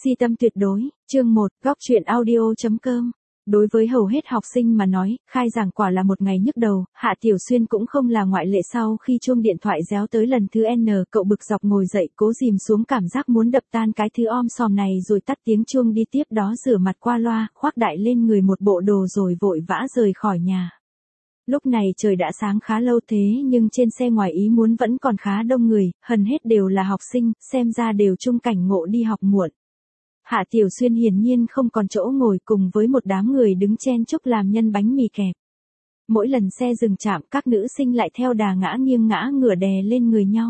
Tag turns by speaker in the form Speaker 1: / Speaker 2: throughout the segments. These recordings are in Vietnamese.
Speaker 1: Si tâm tuyệt đối, chương 1, góc truyện audio.com. Đối với hầu hết học sinh mà nói, khai giảng quả là một ngày nhức đầu, Hạ Tiểu Xuyên cũng không là ngoại lệ. Sau khi chuông điện thoại réo tới lần thứ N, cậu bực dọc ngồi dậy, cố dìm xuống cảm giác muốn đập tan cái thứ om sòm này rồi tắt tiếng chuông đi, tiếp đó rửa mặt qua loa, khoác đại lên người một bộ đồ rồi vội vã rời khỏi nhà. Lúc này trời đã sáng khá lâu, thế nhưng trên xe ngoài ý muốn vẫn còn khá đông người, hầu hết đều là học sinh, xem ra đều chung cảnh ngộ đi học muộn. Hạ Tiểu Xuyên hiển nhiên không còn chỗ ngồi, cùng với một đám người đứng chen chúc làm nhân bánh mì kẹp. Mỗi lần xe dừng chạm, các nữ sinh lại theo đà ngã nghiêng ngã ngửa đè lên người nhau.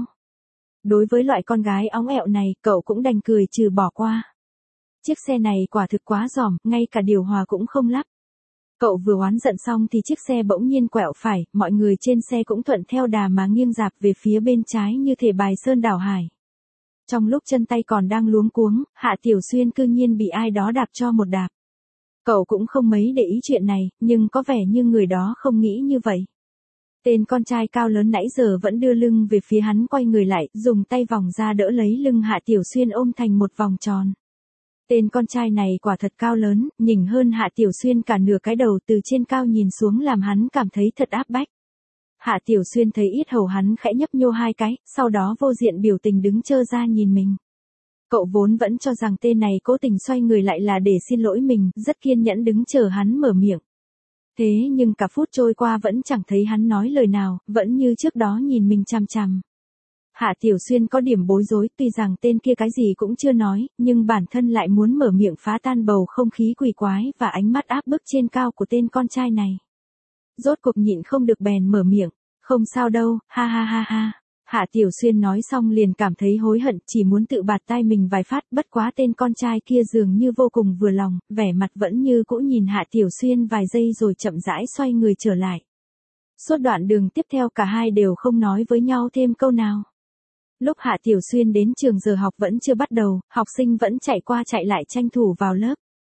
Speaker 1: Đối với loại con gái óng ẹo này, cậu cũng đành cười trừ bỏ qua. Chiếc xe này quả thực quá giỏm, ngay cả điều hòa cũng không lắp. Cậu vừa oán giận xong thì chiếc xe bỗng nhiên quẹo phải, mọi người trên xe cũng thuận theo đà mà nghiêng dạp về phía bên trái như thể bài sơn đảo hải. Trong lúc chân tay còn đang luống cuống, Hạ Tiểu Xuyên cư nhiên bị ai đó đạp cho một đạp. Cậu cũng không mấy để ý chuyện này, nhưng có vẻ như người đó không nghĩ như vậy. Tên con trai cao lớn nãy giờ vẫn đưa lưng về phía hắn quay người lại, dùng tay vòng ra đỡ lấy lưng Hạ Tiểu Xuyên ôm thành một vòng tròn. Tên con trai này quả thật cao lớn, nhỉnh hơn Hạ Tiểu Xuyên cả nửa cái đầu, từ trên cao nhìn xuống làm hắn cảm thấy thật áp bách. Hạ Tiểu Xuyên thấy yết hầu hắn khẽ nhấp nhô hai cái, sau đó vô diện biểu tình đứng trơ ra nhìn mình. Cậu vốn vẫn cho rằng tên này cố tình xoay người lại là để xin lỗi mình, rất kiên nhẫn đứng chờ hắn mở miệng. Thế nhưng cả phút trôi qua vẫn chẳng thấy hắn nói lời nào, vẫn như trước đó nhìn mình chằm chằm. Hạ Tiểu Xuyên có điểm bối rối, tuy rằng tên kia cái gì cũng chưa nói, nhưng bản thân lại muốn mở miệng phá tan bầu không khí quỷ quái và ánh mắt áp bức trên cao của tên con trai này. Rốt cuộc nhịn không được bèn mở miệng, không sao đâu, ha ha ha ha. Hạ Tiểu Xuyên nói xong liền cảm thấy hối hận, chỉ muốn tự bạt tai mình vài phát, bất quá tên con trai kia dường như vô cùng vừa lòng, vẻ mặt vẫn như cũ nhìn Hạ Tiểu Xuyên vài giây rồi chậm rãi xoay người trở lại. Suốt đoạn đường tiếp theo cả hai đều không nói với nhau thêm câu nào. Lúc Hạ Tiểu Xuyên đến trường giờ học vẫn chưa bắt đầu, học sinh vẫn chạy qua chạy lại tranh thủ vào lớp.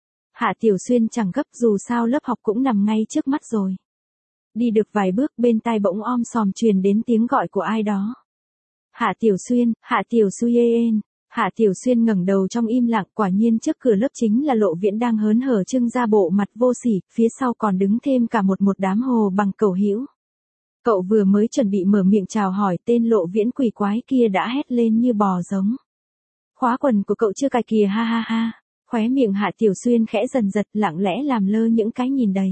Speaker 1: Hạ Tiểu Xuyên chẳng gấp, dù sao lớp học cũng nằm ngay trước mắt rồi. Đi được vài bước bên tai bỗng om sòm truyền đến tiếng gọi của ai đó. Hạ Tiểu Xuyên, Hạ Tiểu Xuyên. Hạ Tiểu Xuyên ngẩng đầu trong im lặng, quả nhiên trước cửa lớp chính là Lộ Viễn đang hớn hở trưng ra bộ mặt vô sỉ, phía sau còn đứng thêm cả một đám hồ bằng cẩu hữu. Cậu vừa mới chuẩn bị mở miệng chào hỏi, tên Lộ Viễn quỷ quái kia đã hét lên như bò giống. Khóa quần của cậu chưa cài kìa, ha ha ha. Khóe miệng Hạ Tiểu Xuyên khẽ dần giật, lặng lẽ làm lơ những cái nhìn đầy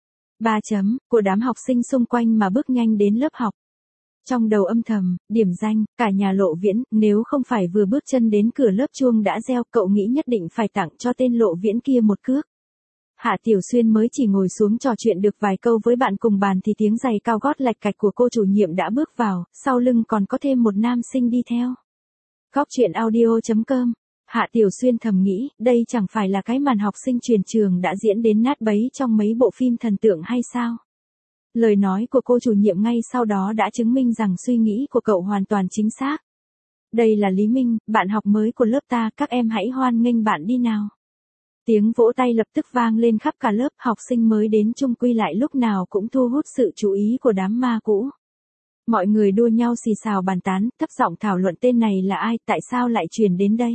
Speaker 1: của đám học sinh xung quanh mà bước nhanh đến lớp học. Trong đầu âm thầm, điểm danh, cả nhà Lộ Viễn, nếu không phải vừa bước chân đến cửa lớp chuông đã reo, cậu nghĩ nhất định phải tặng cho tên Lộ Viễn kia một cước. Hạ Tiểu Xuyên mới chỉ ngồi xuống trò chuyện được vài câu với bạn cùng bàn thì tiếng giày cao gót lạch cạch của cô chủ nhiệm đã bước vào, sau lưng còn có thêm một nam sinh đi theo. Góc truyện audio.com. Hạ Tiểu Xuyên thầm nghĩ, đây chẳng phải là cái màn học sinh truyền trường đã diễn đến nát bấy trong mấy bộ phim thần tượng hay sao? Lời nói của cô chủ nhiệm ngay sau đó đã chứng minh rằng suy nghĩ của cậu hoàn toàn chính xác. Đây là Lý Minh, bạn học mới của lớp ta, các em hãy hoan nghênh bạn đi nào. Tiếng vỗ tay lập tức vang lên khắp cả lớp, học sinh mới đến chung quy lại lúc nào cũng thu hút sự chú ý của đám ma cũ. Mọi người đua nhau xì xào bàn tán, thấp giọng thảo luận tên này là ai, tại sao lại truyền đến đây.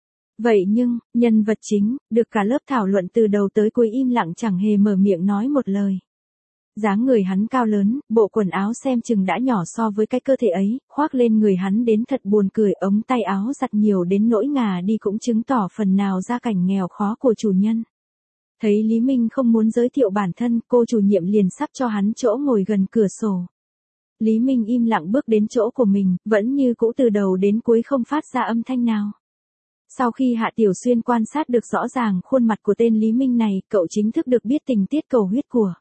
Speaker 1: Vậy nhưng, nhân vật chính, được cả lớp thảo luận từ đầu tới cuối im lặng chẳng hề mở miệng nói một lời. Dáng người hắn cao lớn, bộ quần áo xem chừng đã nhỏ so với cái cơ thể ấy, khoác lên người hắn đến thật buồn cười, ống tay áo giặt nhiều đến nỗi ngà đi cũng chứng tỏ phần nào gia cảnh nghèo khó của chủ nhân. Thấy Lý Minh không muốn giới thiệu bản thân, cô chủ nhiệm liền sắp cho hắn chỗ ngồi gần cửa sổ. Lý Minh im lặng bước đến chỗ của mình, vẫn như cũ từ đầu đến cuối không phát ra âm thanh nào. Sau khi Hạ Tiểu Xuyên quan sát được rõ ràng khuôn mặt của tên Lý Minh này, cậu chính thức được biết tình tiết cầu huyết của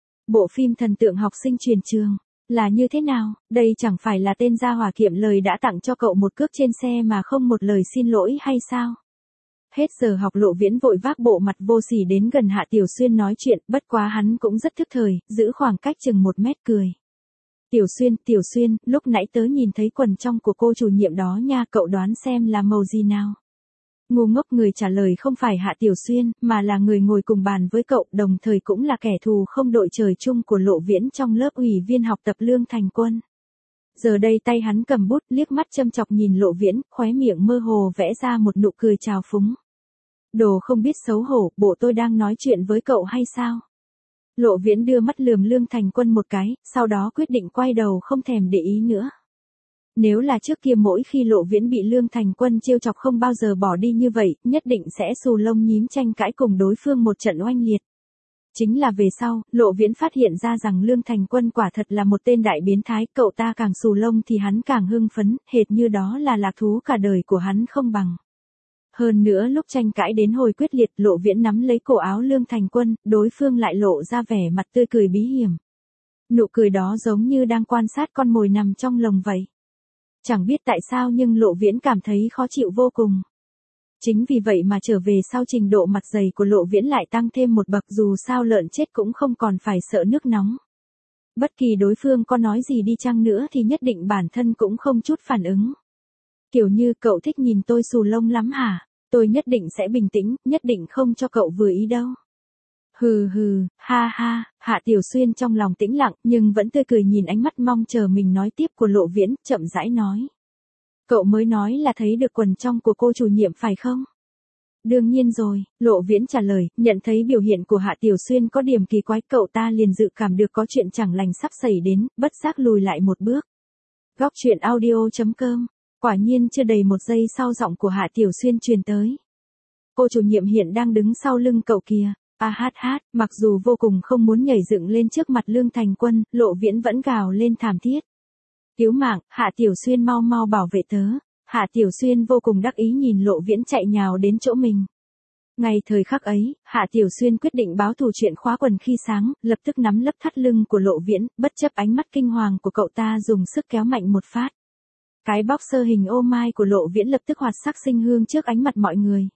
Speaker 1: bộ phim thần tượng học sinh truyền trường là như thế nào. Đây chẳng phải là tên gia hỏa kiệm lời đã tặng cho cậu một cước trên xe mà không một lời xin lỗi hay sao? Hết giờ học, Lộ Viễn vội vác bộ mặt vô sỉ đến gần Hạ Tiểu Xuyên nói chuyện, bất quá hắn cũng rất thức thời, giữ khoảng cách chừng 1 mét cười. Tiểu Xuyên, lúc nãy tớ nhìn thấy quần trong của cô chủ nhiệm đó nha, cậu đoán xem là màu gì nào? Ngu ngốc, người trả lời không phải Hạ Tiểu Xuyên, mà là người ngồi cùng bàn với cậu, đồng thời cũng là kẻ thù không đội trời chung của Lộ Viễn trong lớp ủy viên học tập Lương Thành Quân. Giờ đây tay hắn cầm bút, liếc mắt châm chọc nhìn Lộ Viễn, khóe miệng mơ hồ vẽ ra một nụ cười trào phúng. Đồ không biết xấu hổ, bộ tôi đang nói chuyện với cậu hay sao? Lộ Viễn đưa mắt lườm Lương Thành Quân một cái, sau đó quyết định quay đầu không thèm để ý nữa. Nếu là trước kia mỗi khi Lộ Viễn bị Lương Thành Quân trêu chọc không bao giờ bỏ đi như vậy, nhất định sẽ xù lông nhím tranh cãi cùng đối phương một trận oanh liệt. Chính là về sau, Lộ Viễn phát hiện ra rằng Lương Thành Quân quả thật là một tên đại biến thái, cậu ta càng xù lông thì hắn càng hưng phấn, hệt như đó là lạc thú cả đời của hắn không bằng. Hơn nữa lúc tranh cãi đến hồi quyết liệt, Lộ Viễn nắm lấy cổ áo Lương Thành Quân, đối phương lại lộ ra vẻ mặt tươi cười bí hiểm. Nụ cười đó giống như đang quan sát con mồi nằm trong lồng vậy. Chẳng biết tại sao nhưng Lộ Viễn cảm thấy khó chịu vô cùng. Chính vì vậy mà trở về sau trình độ mặt dày của Lộ Viễn lại tăng thêm một bậc, dù sao lợn chết cũng không còn phải sợ nước nóng. Bất kỳ đối phương có nói gì đi chăng nữa thì nhất định bản thân cũng không chút phản ứng. Kiểu như cậu thích nhìn tôi xù lông lắm hả? Tôi nhất định sẽ bình tĩnh, nhất định không cho cậu vừa ý đâu. Hừ hừ, ha ha, Hạ Tiểu Xuyên trong lòng tĩnh lặng nhưng vẫn tươi cười nhìn ánh mắt mong chờ mình nói tiếp của Lộ Viễn, chậm rãi nói. Cậu mới nói là thấy được quần trong của cô chủ nhiệm phải không? Đương nhiên rồi, Lộ Viễn trả lời, nhận thấy biểu hiện của Hạ Tiểu Xuyên có điểm kỳ quái, cậu ta liền dự cảm được có chuyện chẳng lành sắp xảy đến, bất giác lùi lại một bước. Góc truyện audio.com. Quả nhiên chưa đầy một giây sau giọng của Hạ Tiểu Xuyên truyền tới. Cô chủ nhiệm hiện đang đứng sau lưng cậu kìa. A hát hát, mặc dù vô cùng không muốn nhảy dựng lên trước mặt Lương Thành Quân, Lộ Viễn vẫn gào lên thảm thiết. Cứu mạng, Hạ Tiểu Xuyên mau mau bảo vệ tớ. Hạ Tiểu Xuyên vô cùng đắc ý nhìn Lộ Viễn chạy nhào đến chỗ mình. Ngay thời khắc ấy, Hạ Tiểu Xuyên quyết định báo thù chuyện khóa quần khi sáng, lập tức nắm lấp thắt lưng của Lộ Viễn, bất chấp ánh mắt kinh hoàng của cậu ta dùng sức kéo mạnh một phát. Cái boxer hình ô mai của Lộ Viễn lập tức hoạt sắc sinh hương trước ánh mặt mọi người.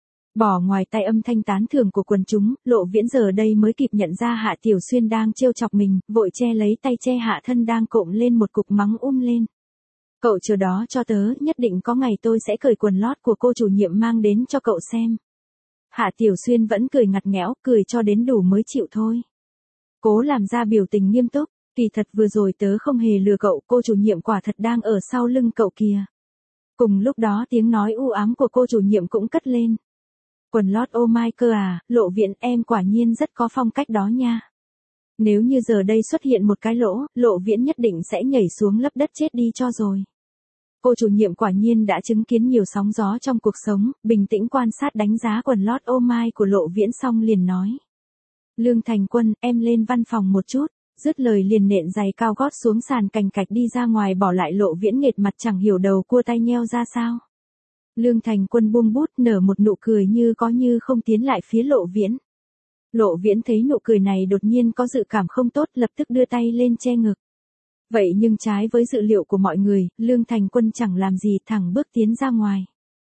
Speaker 1: Bỏ ngoài tai âm thanh tán thưởng của quần chúng, Lộ Viễn giờ đây mới kịp nhận ra Hạ Tiểu Xuyên đang trêu chọc mình, vội che lấy tay che hạ thân đang cộm lên một cục mắng lên. Cậu chờ đó cho tớ, nhất định có ngày tôi sẽ cởi quần lót của cô chủ nhiệm mang đến cho cậu xem. Hạ Tiểu Xuyên vẫn cười ngặt nghẽo, cười cho đến đủ mới chịu thôi. Cố làm ra biểu tình nghiêm túc, kỳ thật vừa rồi tớ không hề lừa cậu, cô chủ nhiệm quả thật đang ở sau lưng cậu kìa. Cùng lúc đó tiếng nói u ám của cô chủ nhiệm cũng cất lên. Quần lót ô mai cơ à, Lộ Viễn em quả nhiên rất có phong cách đó nha. Nếu như giờ đây xuất hiện một cái lỗ, Lộ Viễn nhất định sẽ nhảy xuống lấp đất chết đi cho rồi. Cô chủ nhiệm quả nhiên đã chứng kiến nhiều sóng gió trong cuộc sống, bình tĩnh quan sát đánh giá quần lót ô mai của Lộ Viễn xong liền nói. Lương Thành Quân, em lên văn phòng một chút, dứt lời liền nện giày cao gót xuống sàn cành cạch đi ra ngoài, bỏ lại Lộ Viễn nghệt mặt chẳng hiểu đầu cua tay nheo ra sao. Lương Thành Quân buông bút nở một nụ cười như có như không tiến lại phía Lộ Viễn. Lộ Viễn thấy nụ cười này đột nhiên có dự cảm không tốt, lập tức đưa tay lên che ngực. Vậy nhưng trái với dự liệu của mọi người, Lương Thành Quân chẳng làm gì, thẳng bước tiến ra ngoài.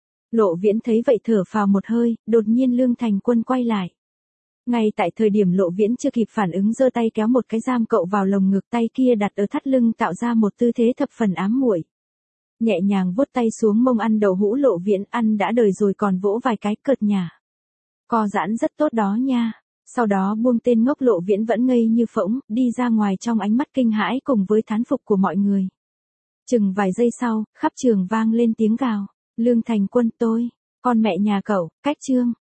Speaker 1: Lộ Viễn thấy vậy thở phào một hơi, đột nhiên Lương Thành Quân quay lại. Ngay tại thời điểm Lộ Viễn chưa kịp phản ứng, giơ tay kéo một cái giam cậu vào lồng ngực, tay kia đặt ở thắt lưng tạo ra một tư thế thập phần ám muội. Nhẹ nhàng vuốt tay xuống mông ăn đậu hũ. Lộ Viễn ăn đã đời rồi còn vỗ vài cái, cợt nhả. Co giãn rất tốt đó nha. Sau đó buông tên ngốc. Lộ Viễn vẫn ngây như phỗng, đi ra ngoài trong ánh mắt kinh hãi cùng với thán phục của mọi người. Chừng vài giây sau, khắp trường vang lên tiếng gào. Lương Thành Quân, tôi, con mẹ nhà cậu, cách chương.